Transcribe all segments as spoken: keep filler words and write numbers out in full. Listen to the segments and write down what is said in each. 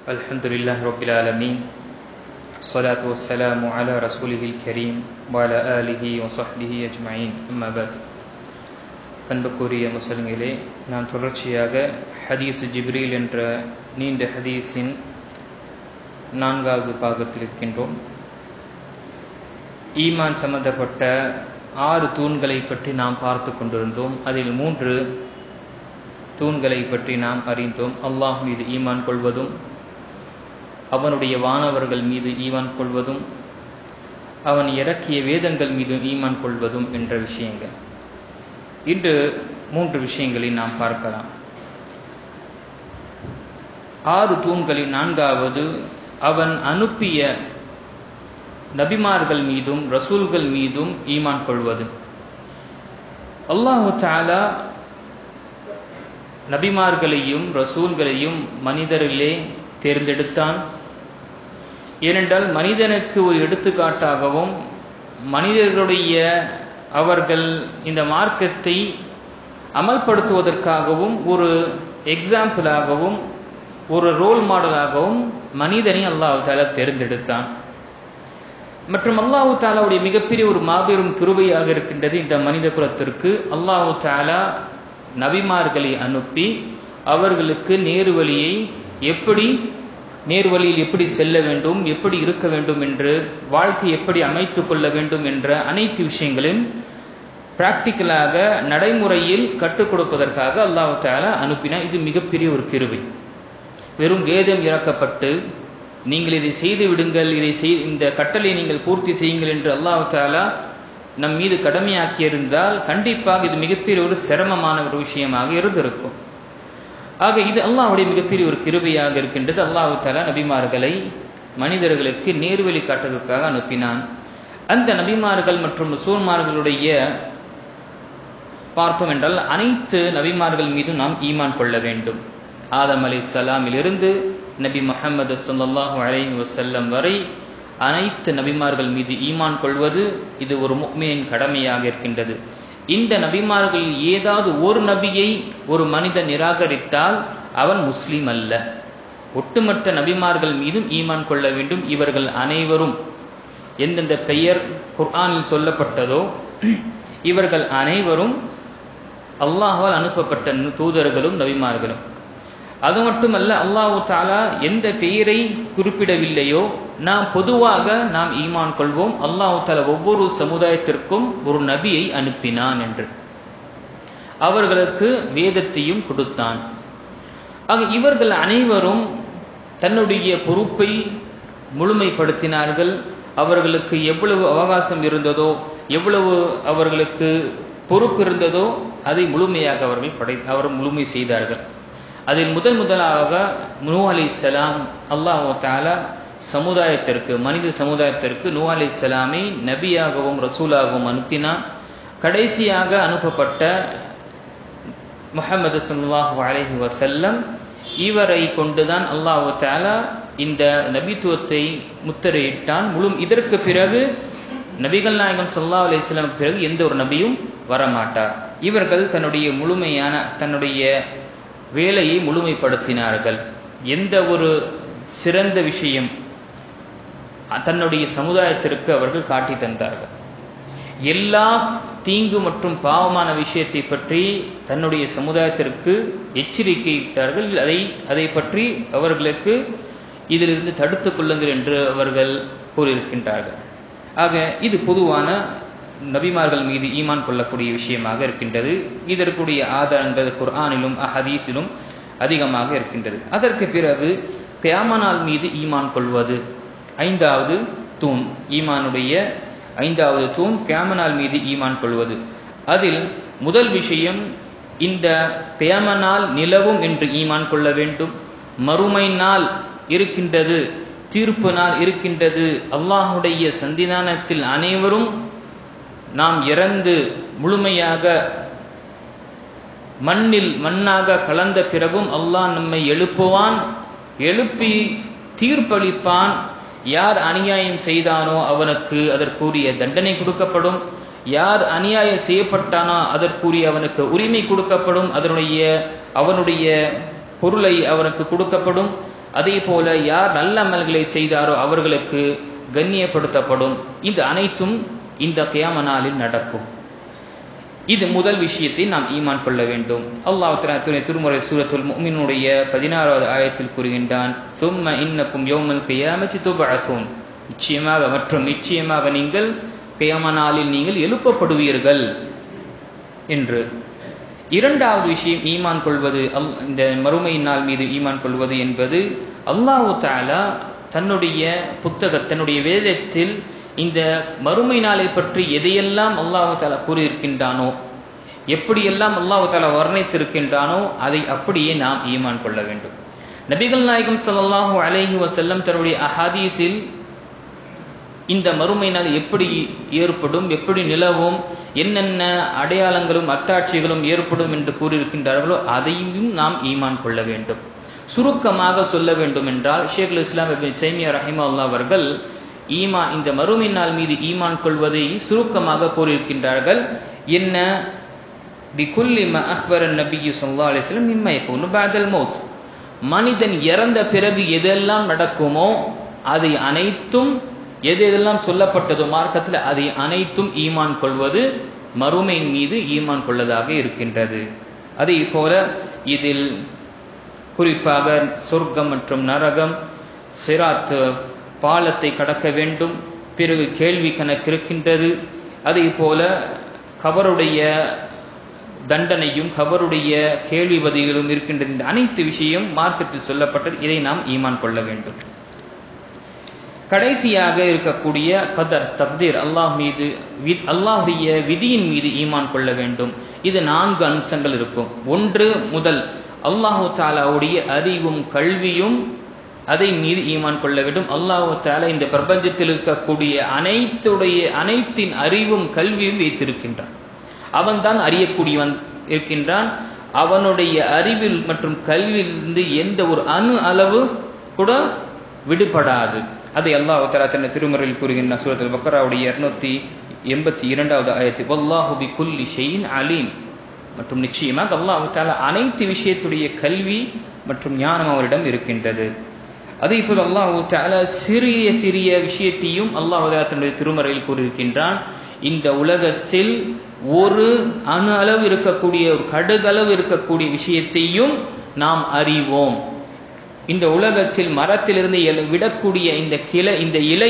Alhamdulillah Rabbil Alameen. Salatu wassalamu ala rasulihil kareem wa ala alihi wa sahbihi ajma'in. Amma ba'd. அன்புக்குரிய முஸ்லிம்களே, நாம் தொடர்ச்சியாக ஹதீஸ் ஜிப்ரீல் என்ற நீண்ட ஹதீஸின் நான்காவது பாகத்தில் இருக்கின்றோம். ஈமான் சம்பந்தப்பட்ட ஆறு தூண்களை பற்றி நாம் பார்த்து கொண்டிருந்தோம். அதில் மூன்று தூண்களை பற்றி நாம் அறிந்தோம். அல்லாஹ் மீது ஈமான் கொள்வதும், அவனுடைய வானவர்கள் மீது ஈமான் கொள்வதும், அவன் இறக்கிய வேதங்கள் மீது ஈமான் கொள்வதும் என்ற விஷயங்கள். இன்று மூன்று விஷயங்களை நாம் பார்க்கலாம். ஆறு தூண்களில் நான்காவது அவன் அனுப்பிய நபிமார்கள் மீதும் ரசூல்கள் மீதும் ஈமான் கொள்வது. அல்லாஹு தஆலா நபிமார்களையும் ரசூல்களையும் மனிதரிலே தேர்ந்தெடுத்தான். ஏனென்றால் மனிதனுக்கு ஒரு எடுத்துக்காட்டாகவும், மனிதர்களுடைய அவர்கள் இந்த மார்க்கத்தை அமல்படுத்துவதற்காகவும் ஒரு எக்ஸாம்பிளாகவும் ஒரு ரோல் மாடலாகவும் மனிதனை அல்லாஹ் தஆலா தேர்ந்தெடுத்தான். மற்றும் அல்லாஹ் தஆலாவுடைய மிகப்பெரிய ஒரு மாபெரும் கிருபையாக இருக்கின்றது இந்த மனித குலத்திற்கு. அல்லாஹ் தஆலா நபிமார்களை அனுப்பி அவர்களுக்கு நேர்வழியை எப்படி நேர்வழியில் எப்படி செல்ல வேண்டும், எப்படி இருக்க வேண்டும் என்று, வாழ்க்கை எப்படி அமைத்துக் கொள்ள வேண்டும் என்ற அனைத்து விஷயங்களையும் பிராக்டிக்கலாக நடைமுறையில் கற்றுக் கொடுப்பதற்காக அல்லாஹ் தஆலா அனுப்பினார். இது மிகப்பெரிய ஒரு கிருபை. வெறும் வேதம் இறக்கப்பட்டு நீங்கள் இதை செய்து விடுங்கள், இதை செய் இந்த கட்டளை நீங்கள் பூர்த்தி செய்யுங்கள் என்று அல்லாஹ் தஆலா நம் மீது கடமையாக்கியிருந்தால் கண்டிப்பாக இது மிகப்பெரிய ஒரு சிரமமான ஒரு விஷயமாக இருந்திருக்கும். ஆக இது அல்லாஹ்வுடைய மிகப்பெரிய ஒரு கிருபையாக இருக்கின்றது. அல்லாஹ் தஆலா நபிமார்களை மனிதர்களுக்கு நேர்வழி காட்டுவதற்காக அனுப்பினான். அந்த நபிமார்கள் மற்றும் ரசூல்மார்களுடைய பார்த்தோம் என்றால் அனைத்து நபிமார்கள் மீதும் நாம் ஈமான் கொள்ள வேண்டும். ஆதம் அலைஹிஸ்ஸலாமில் இருந்து நபி முஹம்மது ஸல்லல்லாஹு அலைஹி வஸல்லம் வரை அனைத்து நபிமார்கள் மீது ஈமான் கொள்வது இது ஒரு முஃமினின் கடமையாக இருக்கின்றது. இந்த நபிமார்களில் ஏதாவது ஒரு நபியை ஒரு மனிதன் நிராகரித்தால் அவன் முஸ்லிம் அல்ல. ஒட்டுமொத்த நபிமார்கள் மீதும் ஈமான் கொள்ள வேண்டும். இவர்கள் அனைவரும் எந்தெந்த பெயர் குர்ஆனில் சொல்லப்பட்டதோ இவர்கள் அனைவரும் அல்லாஹ்வால் அனுப்பப்பட்ட தூதர்களும் நபிமார்களும். அது மட்டுமல்ல, அல்லாஹ் தஆலா எந்த பெயரை குறிப்பிடவில்லையோ நாம் பொதுவாக நாம் ஈமான் கொள்வோம். அல்லாஹ் தஆலா ஒவ்வொரு சமுதாயத்திற்கும் ஒரு நபியை அனுப்பினான் என்று, அவர்களுக்கு வேதத்தையும் கொடுத்தான். ஆக இவர்கள் அனைவரும் தன்னுடைய பொறுப்பை முழுமைப்படுத்தினார்கள். அவர்களுக்கு எவ்வளவு அவகாசம் இருந்ததோ, எவ்வளவு அவர்களுக்கு பொறுப்பு இருந்ததோ அதை முழுமையாக அவர்கள் படை அவர் முழுமை செய்தார்கள். அதில் முதல் முதலாக நூஹ் அலைஹிஸ்ஸலாம் அல்லாஹ் தஆலா சமுதாயத்திற்கு மனித சமுதாயத்திற்கு நூஹ் அலைஹிஸ்ஸலாமை நபியாகவும் ரசூலாகவும் அனுப்பினான். கடைசியாக அனுப்பப்பட்ட முஹம்மது ஸல்லல்லாஹு அலைஹி வஸல்லம் இவரை கொண்டுதான் அல்லாஹ் தஆலா இந்த நபித்துவத்தை முத்திரையிட்டான். முழு இதற்கு பிறகு நபிகள் நாயகம் ஸல்லல்லாஹு அலைஹி வஸல்லம் பிறகு எந்த ஒரு நபியும் வரமாட்டார். இவர்கள் தன்னுடைய முழுமையான தன்னுடைய வேலையை முழுமைப்படுத்தினார்கள். எந்த ஒரு சிறந்த விஷயம் தன்னுடைய சமுதாயத்திற்கு அவர்கள் காட்டி தந்தார்கள். எல்லா தீங்கு மற்றும் பாவமான விஷயத்தை பற்றி தன்னுடைய சமுதாயத்திற்கு எச்சரிக்கையிட்டார்கள். அதை அதை பற்றி அவர்களுக்கு இதிலிருந்து தடுத்துக் கொள்ளுங்கள் என்று அவர்கள் கூறியிருக்கின்றார்கள். ஆக இது பொதுவான நபிமார்கள் மீது ஈமான் கொள்ளக்கூடிய விஷயமாக இருக்கின்றது. இதற்குரிய ஆதாரங்கள் குர்ஆனிலும் அஹதீஸிலும் அதிகமாக இருக்கின்றது. அதற்கு பிறகு கியாமத் நாள் மீது ஈமான் கொள்வது ஐந்தாவது தூண். ஈமானுடைய ஐந்தாவது தூண் கியாமத் நாள் மீது ஈமான் கொள்வது. அதில் முதல் விஷயம் இந்த கியாமத் நாள் நிலவும் என்று ஈமான் கொள்ள வேண்டும். மறுமை நாள் இருக்கின்றது, தீர்ப்பு நாள் இருக்கின்றது. அல்லாஹ்வுடைய சன்னிதானத்தில் அனைவரும் நாம் இறந்து முழுமையாக மண்ணில் மண்ணாக கலந்த பிறகும் அல்லாஹ் நம்மை எழுப்புவான், எழுப்பி தீர்ப்பளிப்பான். யார் அநியாயம் செய்தானோ அவனுக்கு அதற்குரிய தண்டனை கொடுக்கப்படும். யார் அநியாயம் செய்யப்பட்டானோ அதற்குரிய அவனுக்கு உரிமை கொடுக்கப்படும். அதனுடைய அவனுடைய பொருளை அவனுக்கு கொடுக்கப்படும். அதே போல யார் நல்ல அமல்களை செய்தாரோ அவர்களுக்கு கண்ணியப்படுத்தப்படும். இது அனைத்தும் இந்த கியாம நாளில் நடக்கும். இது முதல் விஷயத்தை நாம் ஈமான் கொள்ள வேண்டும். அல்லாஹ் தஆலா திருமறை சூரத்துல் முஃமினூனுடைய பதினாறாவது ஆயத்தில் கூறுகின்றான், ثُمَّ إِنَّكُمْ يَوْمَ الْقِيَامَةِ تُبْعَثُونَ, நிச்சயமாக மற்றும் நிச்சயமாக நீங்கள் கியாம நாளில் நீங்கள் எழுப்பப்படுவீர்கள் என்று. இரண்டாவது விஷயம் ஈமான் கொள்வது, இந்த மறுமை நாள் மீது ஈமான் கொள்வது என்பது, அல்லாஹ் தஆலா தன்னுடைய புத்தக தன்னுடைய வேதத்தில் இந்த மறுமை நாளை பற்றி எதையெல்லாம் அல்லாஹ் தஆலா கூறியிருக்கின்றானோ, எப்படியெல்லாம் அல்லாஹ் தஆலா வர்ணித்திருக்கின்றானோ அதை அப்படியே நாம் ஈமான் கொள்ள வேண்டும். நபிகள் நாயகம் ஸல்லல்லாஹு அலைஹி வஸல்லம் தன்னுடைய அஹாதீஸில் இந்த மறுமை நாள் எப்படி ஏற்படும், எப்படி நிலவும், என்னென்ன அடையாளங்களும் அத்தாட்சிகளும் ஏற்படும் என்று கூறியிருக்கின்றார்களோ அதையும் நாம் ஈமான் கொள்ள வேண்டும். சுருக்கமாக சொல்ல வேண்டும் என்றால், ஷேகுல் இஸ்லாம் இப்னு தைமிய்யா ரஹிமஹுல்லாஹ் அவர்கள் ஈமான் இந்த மறுமை நாள் மீது ஈமான் கொள்வதை சுருக்கமாக கூறியிருக்கின்றார்கள். என்ன, பிகுல்லி மா அக்பர நபியு ஸல்லல்லாஹு அலைஹி வஸல்லம் மிம்மா யகூனு பஅதல் மௌத், மனிதன் இறந்த பிறகு எதெல்லாம் நடக்குமோ அதை அனைத்தும், எது எதெல்லாம் சொல்லப்பட்டதோ மார்க்கத்தில் அதை அனைத்தும் ஈமான் கொள்வது மறுமை மீது ஈமான் கொள்ளதாக இருக்கின்றது. அதே போல இதில் குறிப்பாக சொர்க்கம் மற்றும் நரகம், சிராத் பாலத்தை கடக்க வேண்டும், பிறகு கேள்வி கணக்கு இருக்கின்றது, அதே போல கபருடைய தண்டனையும் கபருடைய கேள்வி பதில்களும் இருக்கின்றது. இந்த அனைத்து விஷயம் மார்க்கத்தில் சொல்லப்பட்டது, இதை நாம் ஈமான் கொள்ள வேண்டும். கடைசியாக இருக்கக்கூடிய கதர் தக்தீர், அல்லாஹ் மீது அல்லாஹுடைய விதியின் மீது ஈமான் கொள்ள வேண்டும். இது நான்கு அம்சங்கள் இருக்கும். ஒன்று முதல் அல்லாஹு தஆலாவுடைய அறிவும் கல்வியும், அதை மீது ஈமான் கொள்ள வேண்டும். அல்லாஹு தஆலா இந்த பிரபஞ்சத்தில் இருக்கக்கூடிய அனைத்துடைய அனைத்தின் அறிவும் கல்வியும் வைத்திருக்கின்றான். அவன் தான் அறியக்கூடியவன் இருக்கின்றான். அவனுடைய அறிவில் மற்றும் கல்வியிலிருந்து எந்த ஒரு அணு அளவு கூட விடுபடாது. அதை அல்லாஹ் தஆலா தன் திருமறையில் கூறுகின்றான். சூரத்துல் பக்ராவுடைய இருநூற்றி எண்பத்தி இரண்டாவது ஆயத்தில், வல்லாஹு பிகுல்லி ஷைஇன் அலீம், மற்றும் நிச்சயமாக அல்லாஹ் தஆலா அனைத்து விஷயத்துடைய கல்வி மற்றும் ஞானம் அவரிடம் இருக்கின்றது. அதே போல அல்லாஹ் தஆலா சிறிய சிறிய விஷயத்தையும் அல்லாஹ் தஆலா தன்னுடைய திருமறையில் கூறியிருக்கின்றான். இந்த உலகத்தில் ஒரு அணு அளவு இருக்கக்கூடிய, ஒரு கடுகளவு இருக்கக்கூடிய விஷயத்தையும் நாம் அறிவோம். இந்த உலகத்தில் மரத்திலிருந்து விடக்கூடிய இந்த கிளை, இந்த இலை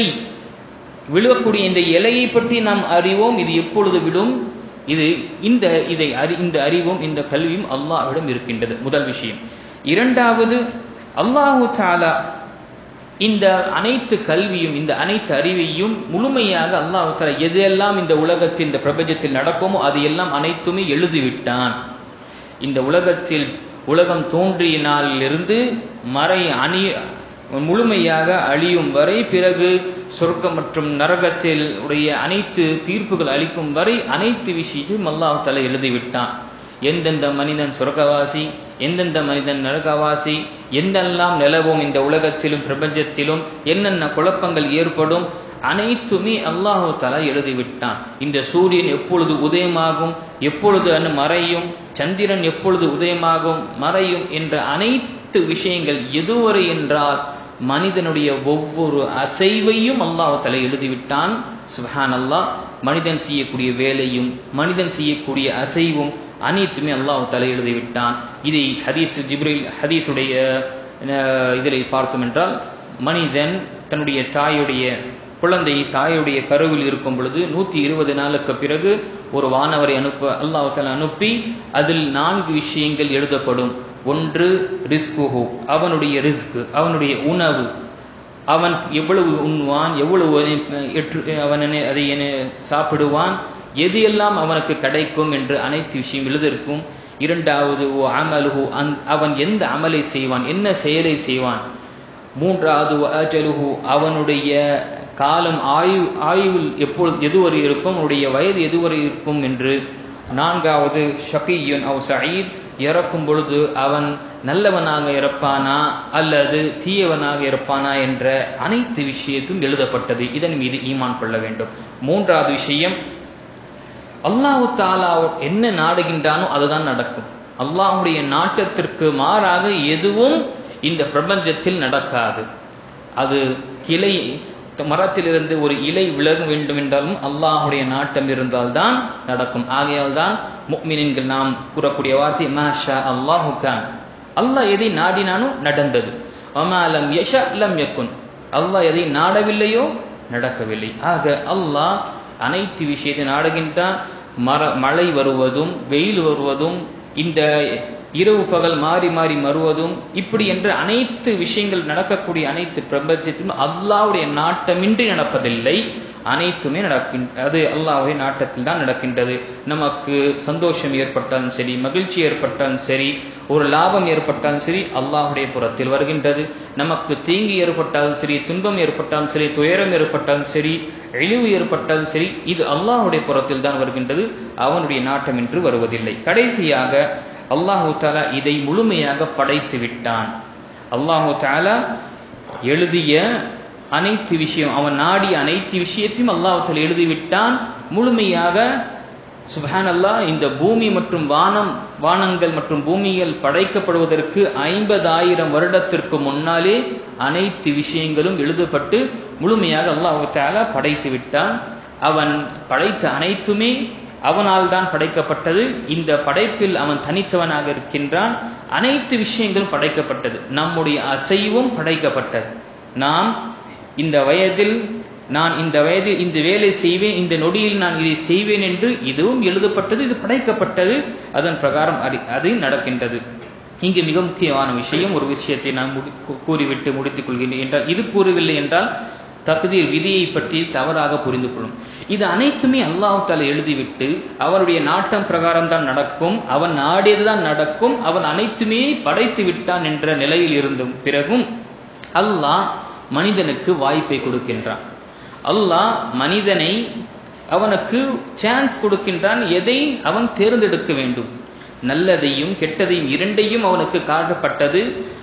விழக்கூடிய இந்த இலையை பற்றி நாம் அறிவோம். இது எப்பொழுது விடும், இது இந்த இதை இந்த அறிவும் இந்த கல்வியும் அல்லாஹ்விடம் இருக்கின்றது. முதல் விஷயம். இரண்டாவது, அல்லாஹு தஆலா இந்த அனைத்து கல்வியும் இந்த அனைத்து அறிவையும் முழுமையாக அல்லாஹ் தஆலா எதெல்லாம் இந்த உலகத்தில் இந்த பிரபஞ்சத்தில் நடக்குமோ அது எல்லாம் அனைத்துமே எழுதிவிட்டான். இந்த உலகத்தில் உலகம் தோன்றிய நாளிலிருந்து மறை அணி முழுமையாக அழியும் வரை, பிறகு சொர்க்கம் மற்றும் நரகத்தில் உடைய அனைத்து தீர்ப்புகள் அளிக்கும் வரை அனைத்து விஷயத்தையும் அல்லாஹ் தஆலா எழுதிவிட்டான். எந்தெந்த மனிதன் சொர்க்கவாசி, எந்தெந்த மனிதன் நரகவாசி, எந்தெல்லாம் நிலவும் இந்த உலகத்திலும் பிரபஞ்சத்திலும் என்னென்ன குழப்பங்கள் ஏற்படும், அனைத்துமே அல்லாஹு தஆலா எழுதிவிட்டான். இந்த சூரியன் எப்பொழுது உதயமாகும், எப்பொழுது அன்னு மறையும், சந்திரன் எப்பொழுது உதயமாகும் மறையும் என்ற அனைத்து விஷயங்கள் எதுவரை என்றால் மனிதனுடைய ஒவ்வொரு அசைவையும் அல்லாஹ் தஆலா எழுதிவிட்டான். சுப்ஹானல்லாஹ். மனிதன் செய்யக்கூடிய வேலையும் மனிதன் செய்யக்கூடிய அசைவும் அனைத்துமே அல்லாஹ் தஆலா எழுதிவிட்டான். இதை ஹதீஸ் ஜிப்ரீல் ஹதீஸுடைய இதில் பார்த்தோம் என்றால், மனிதன் தன்னுடைய தாயுடைய குழந்தை தாயுடைய கருவில் இருக்கும் பொழுது நூற்றி இருபது நாளுக்கு பிறகு ஒரு வானவரை அனுப்ப அல்லாஹ் தஆலா அனுப்பி அதில் நான்கு விஷயங்கள் எழுதப்படும். ஒன்று ரிஸ்குஹு, அவனுடைய ரிஸ்க், அவனுடைய உணவு, அவன் எவ்வளவு உண்வான், எவ்வளவு அவன் அதை சாப்பிடுவான், எது எல்லாம் அவனுக்கு கிடைக்கும் என்று அனைத்து விஷயம் எழுதியிருக்கும். இரண்டாவது ஓ அமலுஹு, அவன் எந்த அமலை செய்வான், என்ன செயலை செய்வான். மூன்றாவது அஜலுஹு, அவனுடைய காலம் ஆயு ஆயுவில் எப்பொழுது எதுவரை இருக்கும், அவனுடைய வயது எதுவரை இருக்கும் என்று. நான்காவது ஷகியுன் அவ் சயீத், இறக்கும் பொழுது அவன் நல்லவனாக இறப்பானா அல்லது தீயவனாக இருப்பானா என்ற அனைத்து விஷயத்தும் எழுதப்பட்டது. இதன் மீது ஈமான் கொள்ள வேண்டும். மூன்றாவது விஷயம், அல்லாஹ் தஆலா என்ன நாடுகின்றானோ அதுதான் நடக்கும். அல்லாஹ்வுடைய நாட்டத்திற்கு மாறாக எதுவும் இந்த பிரபஞ்சத்தில் நடக்காது. அது கிளை மரத்திலிருந்து ஒரு இலை விலக வேண்டும் என்றாலும் அல்லாஹுடைய நாட்டம் இருந்தால்தான் நடக்கும். ஆகையால் தான் முஃமினீன்கள் நாம் கூறக்கூடிய வார்த்தை மாஷா அல்லாஹு கான். அல்லாஹ் எதை நாடினானோ நடந்தது. வமா லம் யஷா லம் யகுன். அல்லாஹ் எதை நாடவில்லையோ நடக்கவில்லை. ஆக அல்லாஹ் அனைத்து விஷயத்தை நாடுகின்றான். மர மழை வருவதும் வெயில் வருவதும் இந்த இரவு பகல் மாறி மாறி மறுவதும் இப்படி என்ற அனைத்து விஷயங்கள் நடக்கக்கூடிய அனைத்து பிரபஞ்சத்திலும் அல்லாஹ்வுடைய நாட்டமின்றி நடப்பதில்லை. அனைத்துமே நடக்கின்ற அது அல்லாஹ்வுடைய நாட்டத்தில் தான் நடக்கின்றது. நமக்கு சந்தோஷம் ஏற்பட்டாலும் சரி, மகிழ்ச்சி ஏற்பட்டாலும் சரி, ஒரு லாபம் ஏற்பட்டாலும் சரி அல்லாஹ்வுடைய புறத்தில் வருகின்றது. நமக்கு தீங்கு ஏற்பட்டாலும் சரி, துன்பம் ஏற்பட்டாலும் சரி, துயரம் ஏற்பட்டாலும் சரி, இழிவு ஏற்பட்டாலும் சரி, இது அல்லாஹ்வுடைய புறத்தில் தான் வருகின்றது. அவனுடைய நாட்டம் என்று வருவதில்லை. கடைசியாக அல்லாஹு தஆலா இதை முழுமையாக படைத்து விட்டான். அல்லாஹு தஆலா எழுதிய அனைத்து விஷயம், அவன் நாடிய அனைத்து விஷயத்தையும் அல்லாஹு தஆலா எழுதிவிட்டான் முழுமையாக. சுப்ஹானல்லாஹ், இந்த பூமி மற்றும் வானம் வானங்கள் மற்றும் பூமிகள் படைக்கப்படுவதற்கு ஐம்பதாயிரம் வருடத்திற்கு முன்னாலே அனைத்து விஷயங்களும் எழுதப்பட்டு முழுமையாக அல்லாஹு தஆலா படைத்து விட்டான். அவன் படைத்த அனைத்துமே அவனால் தான் படைக்கப்பட்டது. இந்த படைப்பில் அவன் தனித்தவனாக இருக்கின்றான். அனைத்து விஷயங்களும் படைக்கப்பட்டது. நம்முடைய அசைவும் படைக்கப்பட்டது. நாம் இந்த வயதில் நான் இந்த வயதில் இந்த வேலை செய்வேன், இந்த நொடியில் நான் இதை செய்வேன் என்று இதுவும் எழுதப்பட்டது, இது படைக்கப்பட்டது. அதன் பிரகாரம் அது நடக்கின்றது. இங்கு மிக முக்கியமான விஷயம், ஒரு விஷயத்தை நான் கூறிவிட்டு முடித்துக் கொள்கிறேன் என்றால், இது கூறவில்லை என்றால் தக்தீர் விதியை பற்றி தவறாக புரிந்து கொள்ளும். இது அனைத்துமே அல்லாஹ் தஆலா எழுதிவிட்டு அவருடைய நாட்டம் பிரகாரம் தான் நடக்கும், அவன் நாடியதுதான் நடக்கும், அவன் அனைத்துமே படைத்து விட்டான் என்ற நிலையில் இருந்த பிறகும் அல்லாஹ் மனிதனுக்கு வாய்ப்பை கொடுக்கின்றான். அல்லாஹ் மனிதனை அவனுக்கு சான்ஸ் கொடுக்கின்றான். எதை அவன் தேர்ந்தெடுக்க வேண்டும், நல்லதையும் கெட்டதையும் இரண்டையும் அவனுக்கு காட்டப்பட்டது.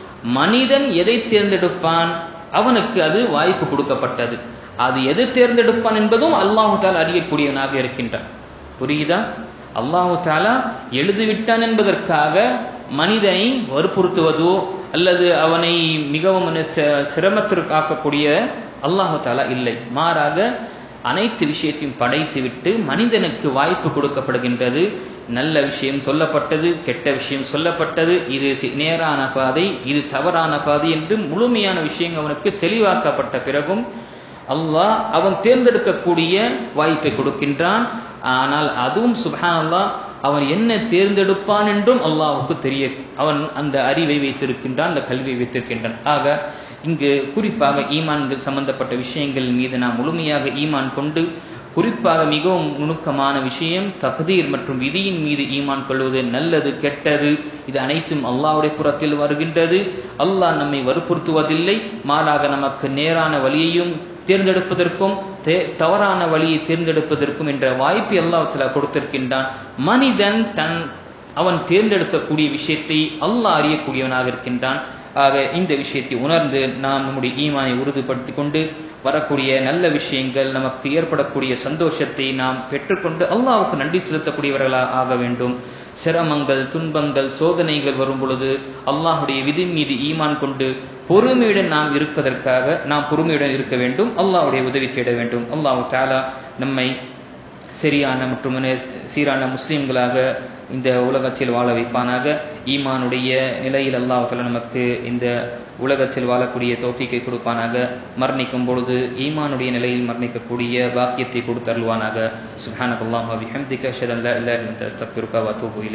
மனிதன் எதை தேர்ந்தெடுப்பான், அவனுக்கு அது வாய்ப்பு கொடுக்கப்பட்டது. அது எது தேர்ந்தெடுப்பான் என்பதும் அல்லாஹு தஆலா அறியக்கூடியவனாக இருக்கின்றான். புரியுதா? அல்லாஹு தஆலா எழுதிவிட்டான் என்பதற்காக மனிதனை வற்புறுத்துவதோ அல்லது அவனை மிகவும் சிரமத்திற்கு ஆக்கக்கூடிய அல்லாஹு தஆலா இல்லை. மாறாக அனைத்து விஷயத்தையும் படைத்துவிட்டு மனிதனுக்கு வாய்ப்பு கொடுக்கப்படுகின்றது. நல்ல விஷயம் சொல்லப்பட்டது, கெட்ட விஷயம் சொல்லப்பட்டது, இது நேரான பாதை, இது தவறான பாதை என்று முழுமையான விஷயம் அவனுக்கு தெளிவாக்கப்பட்ட பிறகும் அல்லாஹ் அவன் தேர்ந்தெடுக்கக்கூடிய வாய்ப்பை கொடுக்கின்றான். ஆனால் அதுவும் சுப்ஹானல்லாஹ், அவன் என்ன தேர்ந்தெடுப்பான் என்றும் அல்லாஹ்வுக்கு தெரிய அவன் அந்த அறிவை வைத்திருக்கின்றான், அந்த கல்வியை வைத்திருக்கின்றான். ஆக இங்கு குறிப்பாக ஈமான்கள் சம்பந்தப்பட்ட விஷயங்கள் மீது நாம் முழுமையாக ஈமான் கொண்டு, குறிப்பாக மிகவும் நுணுக்கமான விஷயம் தக்தீர் மற்றும் விதியின் மீது ஈமான் கொள்வது, நல்லது கெட்டது இது அனைத்தும் அல்லாஹ்வுடைய புறத்தில் வருகின்றது. அல்லாஹ் நம்மை வற்புறுத்துவதில்லை, மாறாக நமக்கு நேரான வழியையும் தேர்ந்தெடுப்பதற்கும் தவறான வழியை தேர்ந்தெடுப்பதற்கும் என்ற வாய்ப்பை அல்லாஹ் தஆலா கொடுத்திருக்கின்றான். மனிதன் தன் அவன் தேர்ந்தெடுக்கக்கூடிய விஷயத்தை அல்லாஹ் அறியக்கூடியவனாக இருக்கின்றான். ஆக இந்த விஷயத்தை உணர்ந்து நாம் நம்முடைய ஈமானை உறுதிப்படுத்திக் கொண்டு வரக்கூடிய நல்ல விஷயங்கள், நமக்கு ஏற்படக்கூடிய சந்தோஷத்தை நாம் பெற்றுக்கொண்டு அல்லாஹ்வுக்கு நன்றி செலுத்தக்கூடியவர்களாக ஆக வேண்டும். சிரமங்கள், துன்பங்கள், சோதனைகள் வரும் பொழுது அல்லாஹ்வுடைய விதி மீது ஈமான் கொண்டு பொறுமையுடன் நாம் இருப்பதற்காக நாம் பொறுமையுடன் இருக்க வேண்டும். அல்லாஹ்வுடைய உதவி தேட வேண்டும். அல்லாஹ் தஆலா நம்மை சரியான மற்றும் சீரான முஸ்லிம்களாக இந்த உலகத்தில் வாழ வைப்பானாக. ஈமானுடைய நிலையில் அல்லாஹ் தஆலா நமக்கு இந்த உலகத்தில் வாழக்கூடிய தௌஃபீக்கை கொடுப்பானாக. மரணிக்கும் பொழுது ஈமானுடைய நிலையில் மரணிக்கக்கூடிய பாக்கியத்தை கொடுத்தருள்வானாக. சுப்ஹானல்லாஹி வ பிஹம்திக அஷ்ஹது அன் லா இலாஹா இல்லா அன்த அஸ்தக்ஃபிருக வ அத்தூபு இலைக்.